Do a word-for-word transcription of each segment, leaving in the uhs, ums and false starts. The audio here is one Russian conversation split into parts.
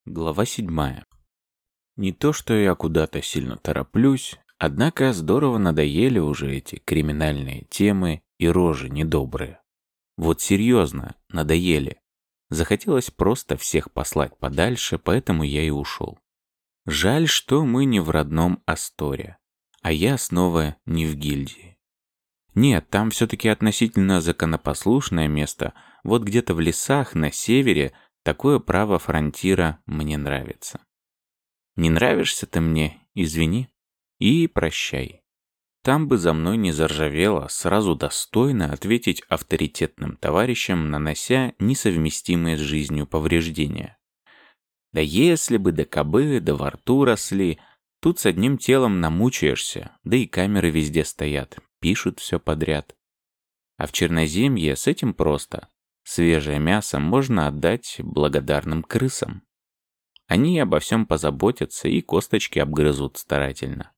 Глава седьмая. Не то, что я куда-то сильно тороплюсь, однако здорово надоели уже эти криминальные темы и рожи недобрые. Вот серьезно, надоели. Захотелось просто всех послать подальше, поэтому я и ушел. Жаль, что мы не в родном Асторе, а я снова не в гильдии. Нет, там все-таки относительно законопослушное место, вот где-то в лесах на севере. Такое право фронтира мне нравится. Не нравишься ты мне, извини и прощай. Там бы за мной не заржавело сразу достойно ответить авторитетным товарищам, нанося несовместимые с жизнью повреждения. Да если бы до кобы, да во рту росли, тут с одним телом намучаешься, да и камеры везде стоят, пишут все подряд. А в Черноземье с этим просто. Свежее мясо можно отдать благодарным крысам. Они обо всем позаботятся и косточки обгрызут старательно.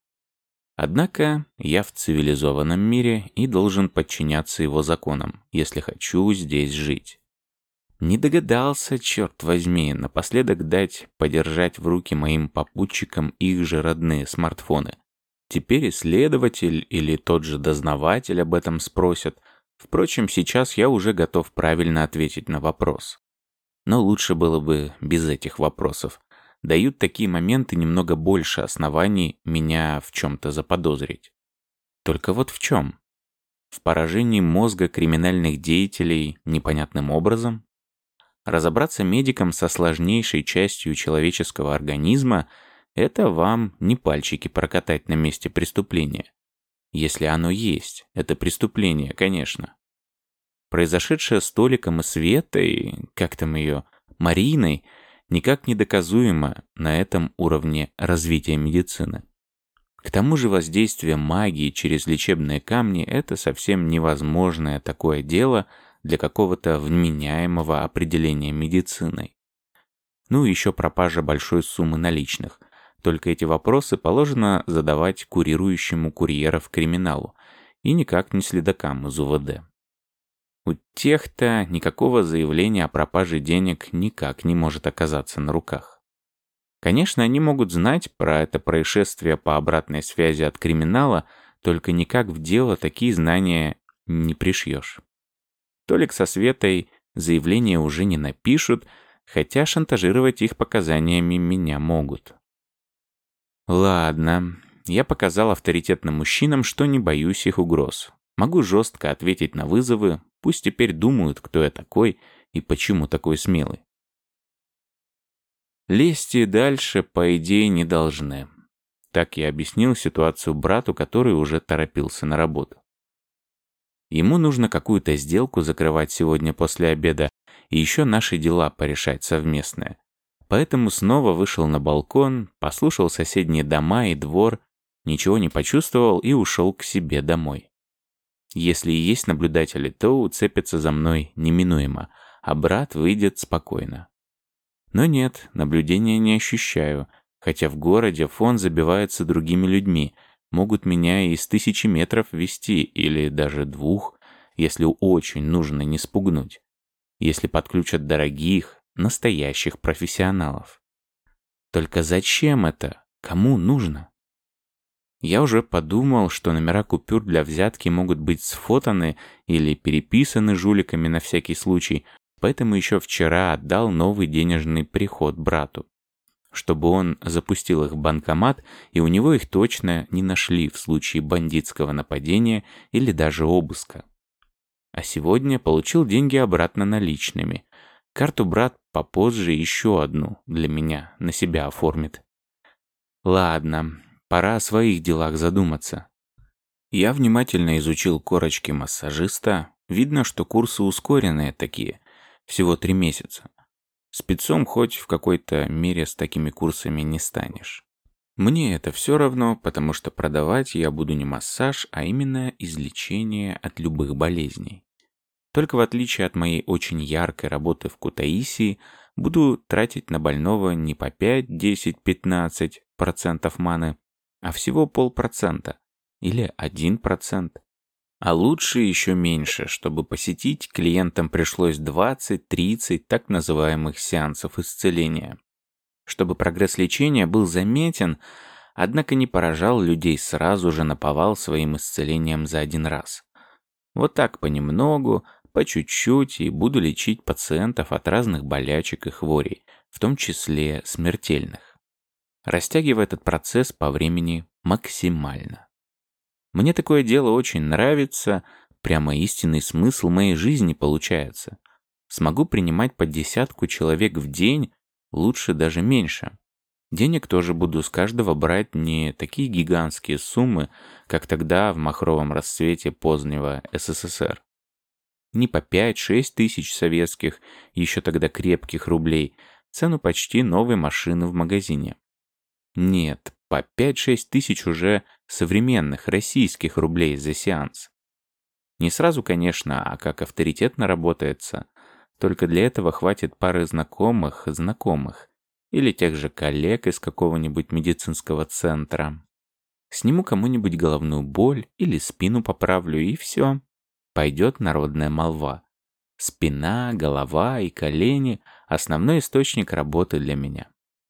Однако я в цивилизованном мире и должен подчиняться его законам, если хочу здесь жить. Не догадался, черт возьми, напоследок дать подержать в руки моим попутчикам их же родные смартфоны. Теперь исследователь или тот же дознаватель об этом спросят. Впрочем, сейчас я уже готов правильно ответить на вопрос. Но лучше было бы без этих вопросов. Дают такие моменты немного больше оснований меня в чем-то заподозрить. Только вот в чем? В поражении мозга криминальных деятелей непонятным образом? Разобраться медикам со сложнейшей частью человеческого организма – это вам не пальчики прокатать на месте преступления. Если оно есть, это преступление, конечно. Произошедшее с Толиком и Светой, как там ее, Мариной, никак не доказуемо на этом уровне развития медицины. К тому же воздействие магии через лечебные камни – это совсем невозможное такое дело для какого-то вменяемого определения медициной. Ну и еще пропажа большой суммы наличных. Только эти вопросы положено задавать курирующему курьеров криминалу и никак не следакам из УВД. У тех-то никакого заявления о пропаже денег никак не может оказаться на руках. Конечно, они могут знать про это происшествие по обратной связи от криминала, только никак в дело такие знания не пришьешь. Толик со Светой заявление уже не напишут, хотя шантажировать их показаниями меня могут. Ладно, я показал авторитетным мужчинам, что не боюсь их угроз. Могу жестко ответить на вызовы, пусть теперь думают, кто я такой и почему такой смелый. Лезть и дальше, по идее, не должны. Так я объяснил ситуацию брату, который уже торопился на работу. Ему нужно какую-то сделку закрывать сегодня после обеда и еще наши дела порешать совместные. Поэтому снова вышел на балкон, послушал соседние дома и двор, ничего не почувствовал и ушел к себе домой. Если и есть наблюдатели, то уцепятся за мной неминуемо, а брат выйдет спокойно. Но нет, наблюдения не ощущаю, хотя в городе фон забивается другими людьми, могут меня и с тысячи метров вести, или даже двух, если очень нужно не спугнуть, если подключат дорогих, настоящих профессионалов. Только зачем это? Кому нужно? Я уже подумал, что номера купюр для взятки могут быть сфотаны или переписаны жуликами на всякий случай, поэтому еще вчера отдал новый денежный приход брату, чтобы он запустил их в банкомат, и у него их точно не нашли в случае бандитского нападения или даже обыска. А сегодня получил деньги обратно наличными. Карту брат попозже еще одну для меня на себя оформит. Ладно, пора о своих делах задуматься. Я внимательно изучил корочки массажиста. Видно, что курсы ускоренные такие, всего три месяца. Спецом хоть в какой-то мере с такими курсами не станешь. Мне это все равно, потому что продавать я буду не массаж, а именно излечение от любых болезней. Только в отличие от моей очень яркой работы в Кутаисии, буду тратить на больного не по пять, десять, пятнадцать процентов маны, а всего полпроцента или один процент. А лучше еще меньше, чтобы посетить клиентам пришлось двадцать-тридцать так называемых сеансов исцеления. чтобы прогресс лечения был заметен, однако не поражал людей сразу же наповал своим исцелением за один раз. Вот так понемногу, по чуть-чуть, и буду лечить пациентов от разных болячек и хворей, в том числе смертельных, растягивая этот процесс по времени максимально. Мне такое дело очень нравится, прямо истинный смысл моей жизни получается. Смогу принимать по десятку человек в день, лучше даже меньше. Денег тоже буду с каждого брать не такие гигантские суммы, как тогда в махровом расцвете позднего СССР. Не по пять-шесть тысяч советских, еще тогда крепких рублей, цену почти новой машины в магазине. Нет, по пять-шесть тысяч уже современных российских рублей за сеанс. Не сразу, конечно, а как авторитетно работается. Только для этого хватит пары знакомых знакомых или тех же коллег из какого-нибудь медицинского центра. Сниму кому-нибудь головную боль или спину поправлю, и все. Пойдет народная молва. Спина, голова и колени – основной источник работы для меня.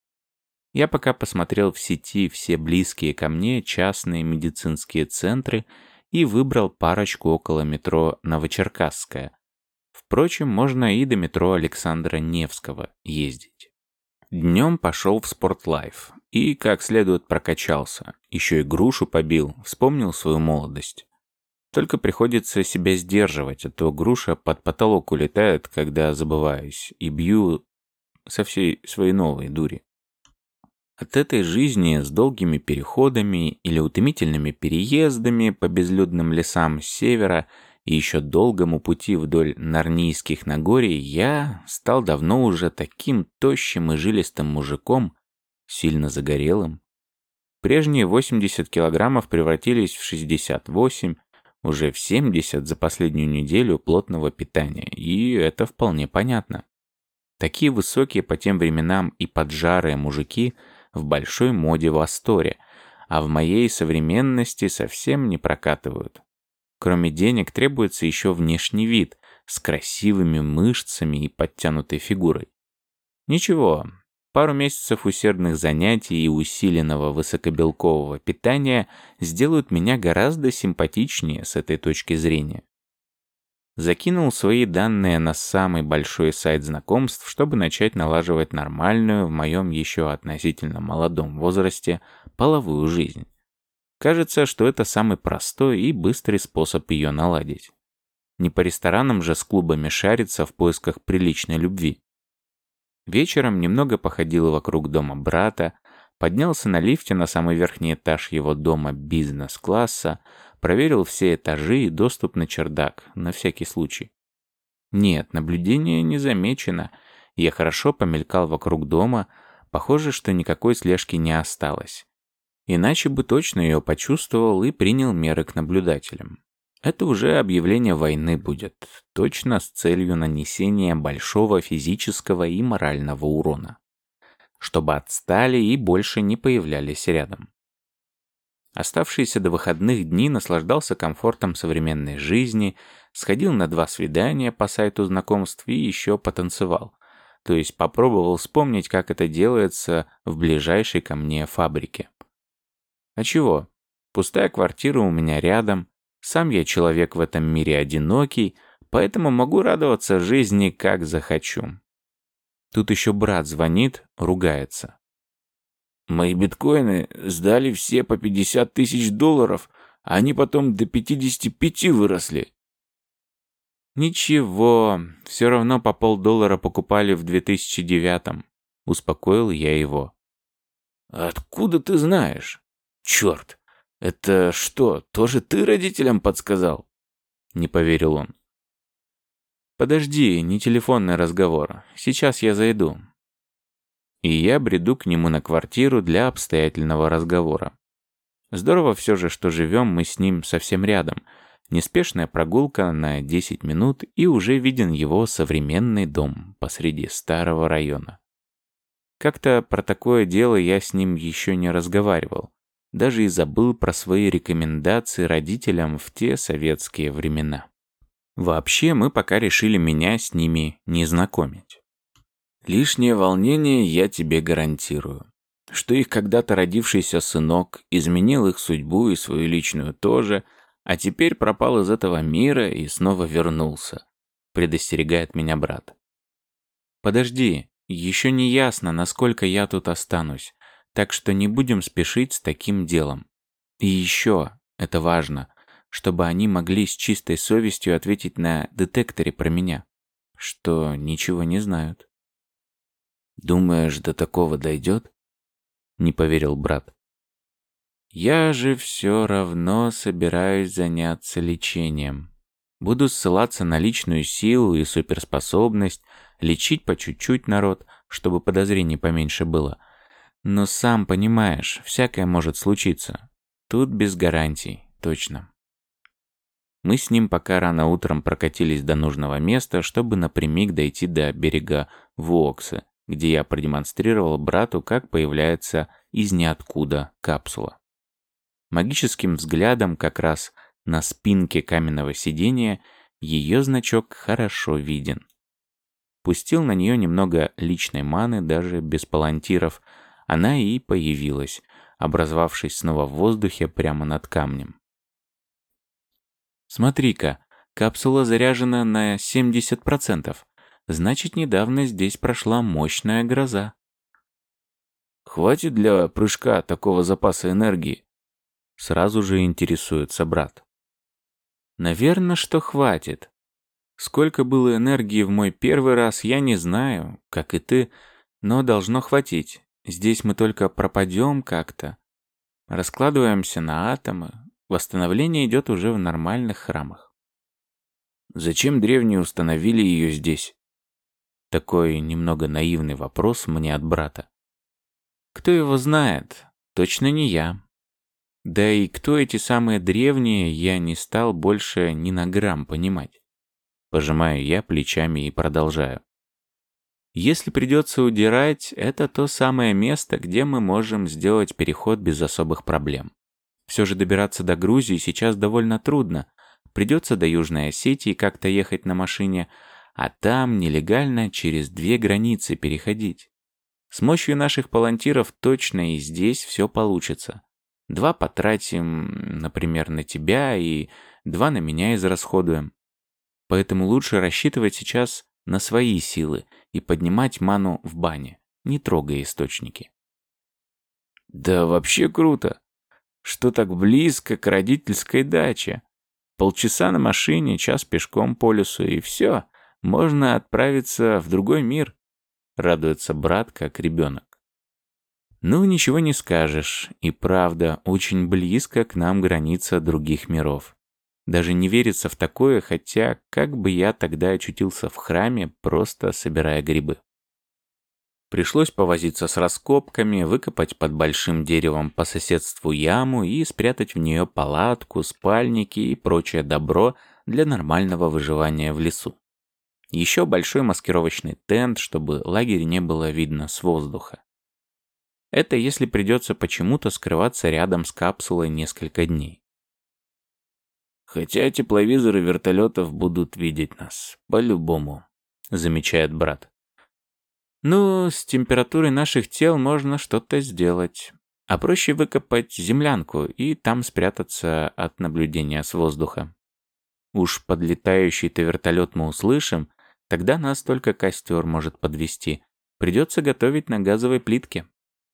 Я пока посмотрел в сети все близкие ко мне частные медицинские центры и выбрал парочку около метро Новочеркасская. Впрочем, можно и до метро Александра Невского ездить. Днем пошел в Спортлайф и как следует прокачался. Еще и грушу побил, вспомнил свою молодость. Только приходится себя сдерживать, а то груша под потолок улетает, когда забываюсь, и бью со всей своей новой дури. От этой жизни с долгими переходами или утомительными переездами по безлюдным лесам с севера и еще долгому пути вдоль Нарнийских Нагорий я стал давно уже таким тощим и жилистым мужиком, сильно загорелым. Прежние восемьдесят килограммов превратились в шестьдесят восемь, уже в семьдесят за последнюю неделю плотного питания, и это вполне понятно. Такие высокие по тем временам и поджарые мужики в большой моде в Асторе, а в моей современности совсем не прокатывают. Кроме денег требуется еще внешний вид с красивыми мышцами и подтянутой фигурой. Ничего, пару месяцев усердных занятий и усиленного высокобелкового питания сделают меня гораздо симпатичнее с этой точки зрения. Закинул свои данные на самый большой сайт знакомств, чтобы начать налаживать нормальную, в моем еще относительно молодом возрасте, половую жизнь. Кажется, что это самый простой и быстрый способ ее наладить. Не по ресторанам же с клубами шариться в поисках приличной любви. Вечером немного походил вокруг дома брата, поднялся на лифте на самый верхний этаж его дома бизнес-класса, проверил все этажи и доступ на чердак, на всякий случай. Нет, наблюдение не замечено. Я хорошо помелькал вокруг дома, похоже, что никакой слежки не осталось. Иначе бы точно ее почувствовал и принял меры к наблюдателям. Это уже объявление войны будет, точно с целью нанесения большого физического и морального урона. Чтобы отстали и больше не появлялись рядом. Оставшиеся до выходных дни наслаждался комфортом современной жизни, сходил на два свидания по сайту знакомств и еще потанцевал. То есть попробовал вспомнить, как это делается в ближайшей ко мне фабрике. А чего? Пустая квартира у меня рядом, сам я человек в этом мире одинокий, поэтому могу радоваться жизни как захочу. Тут еще брат звонит, ругается. Мои биткоины сдали все по пятьдесят тысяч долларов, а они потом до пятидесяти пяти выросли. Ничего, все равно по полдоллара покупали в две тысячи девятом. Успокоил я его. Откуда ты знаешь? Черт, это что, тоже ты родителям подсказал? Не поверил он. Подожди, не телефонный разговор. Сейчас я зайду. И я бреду к нему на квартиру для обстоятельного разговора. Здорово все же, что живем мы с ним совсем рядом. Неспешная прогулка на десять минут, и уже виден его современный дом посреди старого района. Как-то про такое дело я с ним еще не разговаривал. Даже и забыл про свои рекомендации родителям в те советские времена. Вообще, мы пока решили меня с ними не знакомить. Лишнее волнение я тебе гарантирую. Что их когда-то родившийся сынок изменил их судьбу и свою личную тоже, а теперь пропал из этого мира и снова вернулся, предостерегает меня брат. Подожди, еще не ясно, насколько я тут останусь, так что не будем спешить с таким делом. И еще, это важно, чтобы они могли с чистой совестью ответить на детекторе про меня, что ничего не знают. Думаешь, до такого дойдет? Не поверил брат. Я же все равно собираюсь заняться лечением. Буду ссылаться на личную силу и суперспособность, лечить по чуть-чуть народ, чтобы подозрений поменьше было. Но сам понимаешь, всякое может случиться. Тут без гарантий, точно. Мы с ним пока рано утром прокатились до нужного места, чтобы напрямик дойти до берега Вуокса, где я продемонстрировал брату, как появляется из ниоткуда капсула. Магическим взглядом как раз на спинке каменного сидения ее значок хорошо виден. Пустил на нее немного личной маны, даже без палантиров, она и появилась, образовавшись снова в воздухе прямо над камнем. Смотри-ка, капсула заряжена на семьдесят процентов. Значит, недавно здесь прошла мощная гроза. Хватит для прыжка такого запаса энергии? Сразу же интересуется брат. Наверное, что хватит. Сколько было энергии в мой первый раз, я не знаю, как и ты, но должно хватить. Здесь мы только пропадем как-то. Раскладываемся на атомы. Восстановление идет уже в нормальных храмах. Зачем древние установили ее здесь? Такой немного наивный вопрос мне от брата. Кто его знает? Точно не я. Да и кто эти самые древние, я не стал больше ни на грамм понимать. Пожимаю я плечами и продолжаю. Если придется удирать, это то самое место, где мы можем сделать переход без особых проблем. Все же добираться до Грузии сейчас довольно трудно. Придется до Южной Осетии как-то ехать на машине, а там нелегально через две границы переходить. С мощью наших палантиров точно и здесь все получится. Два потратим, например, на тебя, и два на меня израсходуем. Поэтому лучше рассчитывать сейчас на свои силы и поднимать ману в бане, не трогая источники. Да вообще круто, что так близко к родительской даче. Полчаса на машине, час пешком по лесу, и все, можно отправиться в другой мир, радуется брат, как ребенок. Ну, ничего не скажешь, и правда, очень близко к нам граница других миров. Даже не верится в такое, хотя как бы я тогда очутился в храме, просто собирая грибы. Пришлось повозиться с раскопками, выкопать под большим деревом по соседству яму и спрятать в нее палатку, спальники и прочее добро для нормального выживания в лесу. Еще большой маскировочный тент, чтобы лагерь не было видно с воздуха. Это если придется почему-то скрываться рядом с капсулой несколько дней. Хотя тепловизоры вертолетов будут видеть нас, по-любому, замечает брат. Ну, с температурой наших тел можно что-то сделать. А проще выкопать землянку и там спрятаться от наблюдения с воздуха. Уж подлетающий-то вертолет мы услышим, тогда нас только костер может подвести. Придется готовить на газовой плитке.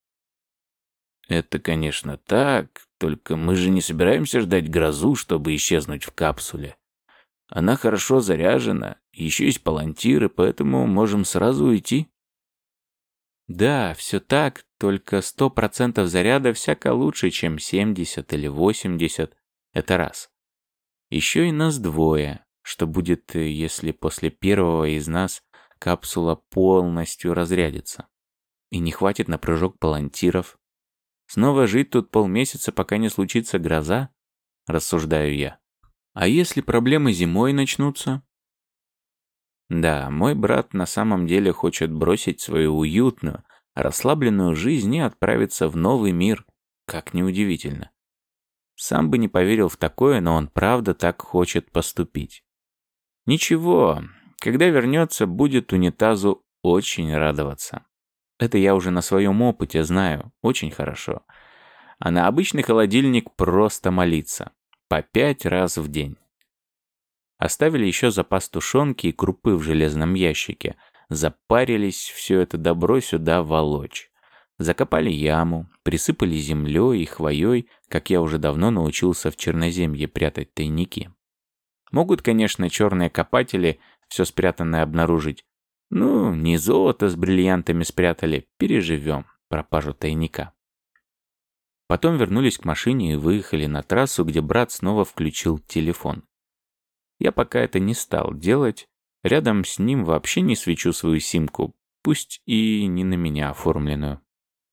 Это, конечно, так, только мы же не собираемся ждать грозу, чтобы исчезнуть в капсуле. Она хорошо заряжена, еще есть палантиры, поэтому можем сразу уйти. Да, все так, только сто процентов заряда всяко лучше, чем семьдесят или восемьдесят. Это раз. Еще и нас двое, что будет, если после первого из нас капсула полностью разрядится. И не хватит на прыжок палантиров. Снова жить тут полмесяца, пока не случится гроза, рассуждаю я. А если проблемы зимой начнутся? Да, мой брат на самом деле хочет бросить свою уютную, расслабленную жизнь и отправиться в новый мир, как неудивительно. Сам бы не поверил в такое, но он правда так хочет поступить. Ничего, когда вернется, будет унитазу очень радоваться. Это я уже на своем опыте знаю очень хорошо. А на обычный холодильник просто молиться. По пять раз в день. Оставили еще запас тушенки и крупы в железном ящике. Запарились все это добро сюда волочь. Закопали яму, присыпали землей и хвоей, как я уже давно научился в Черноземье прятать тайники. Могут, конечно, черные копатели все спрятанное обнаружить. Ну, не золото с бриллиантами спрятали, переживем пропажу тайника. Потом вернулись к машине и выехали на трассу, где брат снова включил телефон. Я пока это не стал делать, рядом с ним вообще не свечу свою симку, пусть и не на меня оформленную.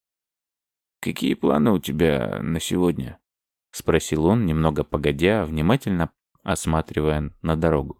«Какие планы у тебя на сегодня?» — спросил он, немного погодя, внимательно осматривая на дорогу.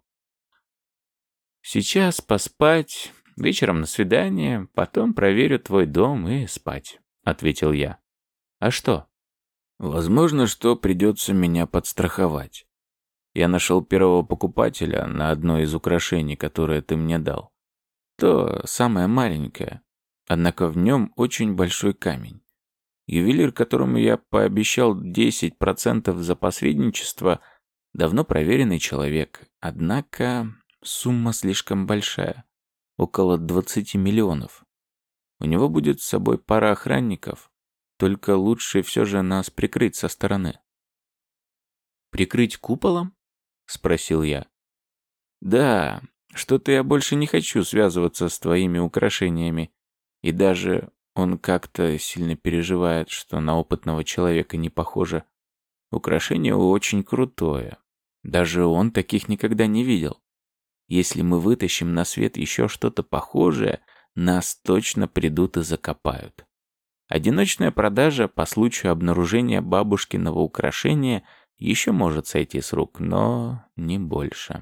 «Сейчас поспать, вечером на свидание, потом проверю твой дом и спать», — ответил я. «А что?» «Возможно, что придется меня подстраховать. Я нашел первого покупателя на одно из украшений, которое ты мне дал. То самое маленькое, однако в нем очень большой камень. Ювелир, которому я пообещал десять процентов за посредничество, давно проверенный человек, однако сумма слишком большая, около двадцати миллионов. У него будет с собой пара охранников, только лучше все же нас прикрыть со стороны». «Прикрыть куполом?» — спросил я. «Да, что-то я больше не хочу связываться с твоими украшениями, и даже он как-то сильно переживает, что на опытного человека не похоже. Украшение очень крутое. Даже он таких никогда не видел. Если мы вытащим на свет еще что-то похожее, нас точно придут и закопают. Одиночная продажа по случаю обнаружения бабушкиного украшения еще может сойти с рук, но не больше».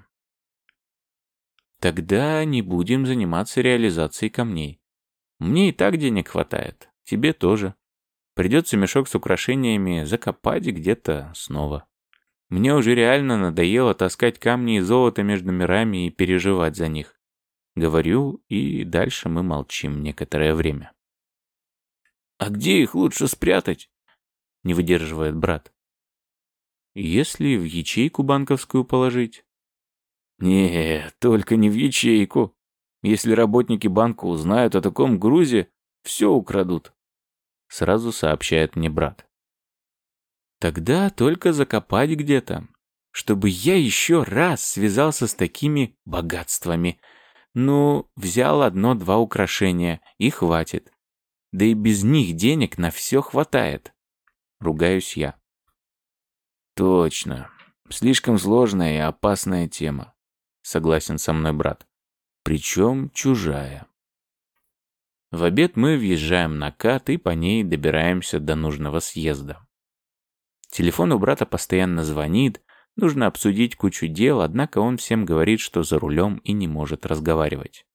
«Тогда не будем заниматься реализацией камней. Мне и так денег хватает, тебе тоже. Придется мешок с украшениями закопать где-то снова. Мне уже реально надоело таскать камни и золото между мирами и переживать за них». Говорю, и дальше мы молчим некоторое время. «А где их лучше спрятать?» — не выдерживает брат. «Если в ячейку банковскую положить». «Не, только не в ячейку. Если работники банка узнают о таком грузе, все украдут», — сразу сообщает мне брат. «Тогда только закопать где-то, чтобы я еще раз связался с такими богатствами. Ну, взял одно-два украшения, и хватит. Да и без них денег на все хватает», — ругаюсь я. «Точно. Слишком сложная и опасная тема», — согласен со мной брат. «Причем чужая». В обед мы въезжаем на КАТ и по ней добираемся до нужного съезда. Телефон у брата постоянно звонит, нужно обсудить кучу дел, однако он всем говорит, что за рулем и не может разговаривать.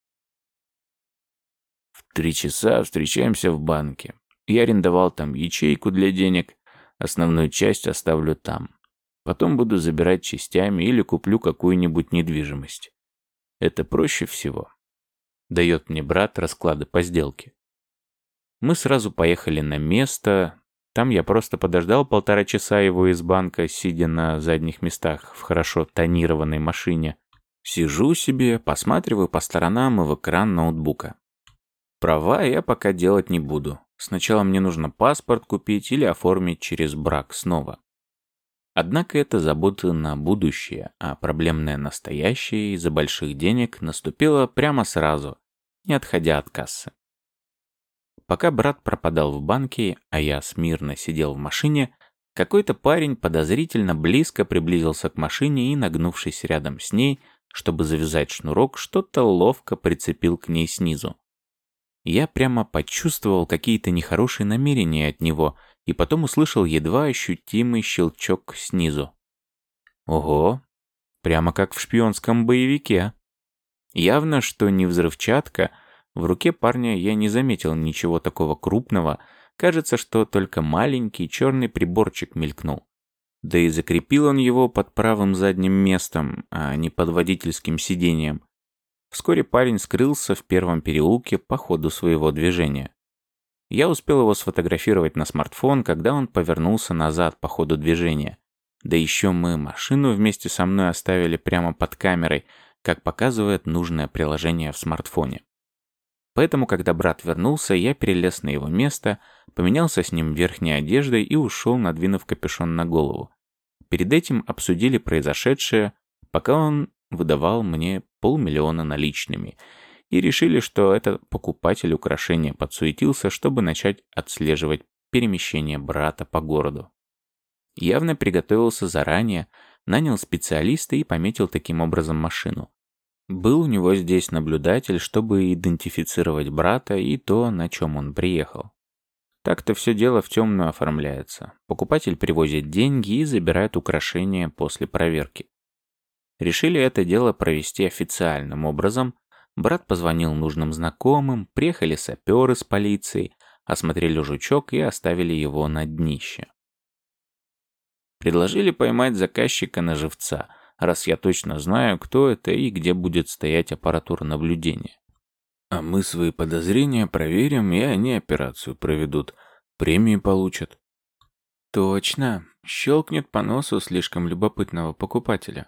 «В три часа встречаемся в банке. Я арендовал там ячейку для денег. Основную часть оставлю там. Потом буду забирать частями или куплю какую-нибудь недвижимость. Это проще всего», — дает мне брат расклады по сделке. Мы сразу поехали на место. Там я просто подождал полтора часа его из банка, сидя на задних местах в хорошо тонированной машине. Сижу себе, посматриваю по сторонам и в экран ноутбука. Права я пока делать не буду. Сначала мне нужно паспорт купить или оформить через брак снова. Однако это забота на будущее, а проблемное настоящее из-за больших денег наступило прямо сразу, не отходя от кассы. Пока брат пропадал в банке, а я смирно сидел в машине, какой-то парень подозрительно близко приблизился к машине и, нагнувшись рядом с ней, чтобы завязать шнурок, что-то ловко прицепил к ней снизу. Я прямо почувствовал какие-то нехорошие намерения от него и потом услышал едва ощутимый щелчок снизу. Ого, прямо как в шпионском боевике. Явно, что не взрывчатка. В руке парня я не заметил ничего такого крупного. Кажется, что только маленький черный приборчик мелькнул. Да и закрепил он его под правым задним местом, а не под водительским сиденьем. Вскоре парень скрылся в первом переулке по ходу своего движения. Я успел его сфотографировать на смартфон, когда он повернулся назад по ходу движения. Да еще мы машину вместе со мной оставили прямо под камерой, как показывает нужное приложение в смартфоне. Поэтому, когда брат вернулся, я перелез на его место, поменялся с ним верхней одеждой и ушел, надвинув капюшон на голову. Перед этим обсудили произошедшее, пока он выдавал мне полмиллиона наличными, и решили, что этот покупатель украшения подсуетился, чтобы начать отслеживать перемещение брата по городу. Явно приготовился заранее, нанял специалиста и пометил таким образом машину. Был у него здесь наблюдатель, чтобы идентифицировать брата и то, на чем он приехал. Так-то все дело в темную оформляется. Покупатель привозит деньги и забирает украшения после проверки. Решили это дело провести официальным образом. Брат позвонил нужным знакомым, приехали саперы с полицией, осмотрели жучок и оставили его на днище. Предложили поймать заказчика на живца, раз я точно знаю, кто это и где будет стоять аппаратура наблюдения. А мы свои подозрения проверим, и они операцию проведут. Премии получат. Точно. Щелкнет по носу слишком любопытного покупателя.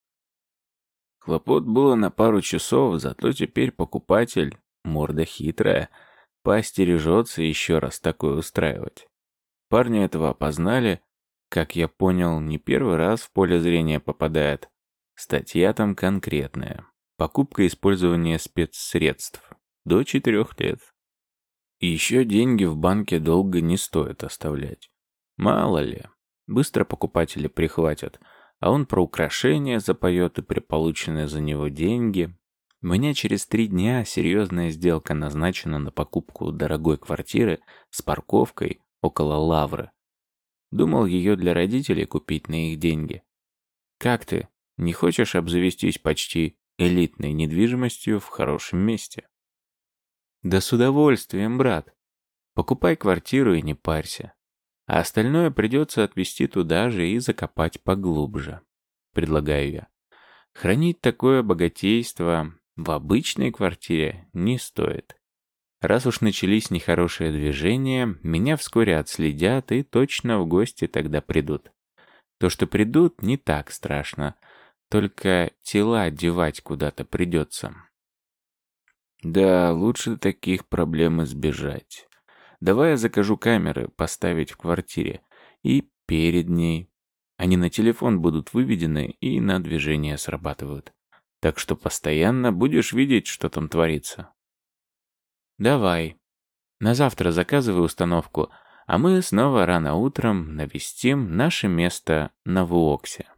Хлопот было на пару часов, зато теперь покупатель, морда хитрая, поостережется еще раз такое устраивать. Парни этого опознали, как я понял, не первый раз в поле зрения попадает. Статья там конкретная. Покупка и использование спецсредств. До четырех лет. И еще деньги в банке долго не стоит оставлять. Мало ли, быстро покупатели прихватят, а он про украшения запоет и при полученные за него деньги. У меня через три дня серьезная сделка назначена на покупку дорогой квартиры с парковкой около Лавры. Думал ее для родителей купить на их деньги. Как ты, не хочешь обзавестись почти элитной недвижимостью в хорошем месте? Да с удовольствием, брат. Покупай квартиру и не парься. А остальное придется отвезти туда же и закопать поглубже, предлагаю я. Хранить такое богатейство в обычной квартире не стоит. Раз уж начались нехорошие движения, меня вскоре отследят и точно в гости тогда придут. То, что придут, не так страшно, только тела одевать куда-то придется. Да, лучше таких проблем избежать. Давай я закажу камеры поставить в квартире и перед ней. Они на телефон будут выведены и на движение срабатывают. Так что постоянно будешь видеть, что там творится. Давай. На завтра заказывай установку, а мы снова рано утром навестим наше место на Вуоксе.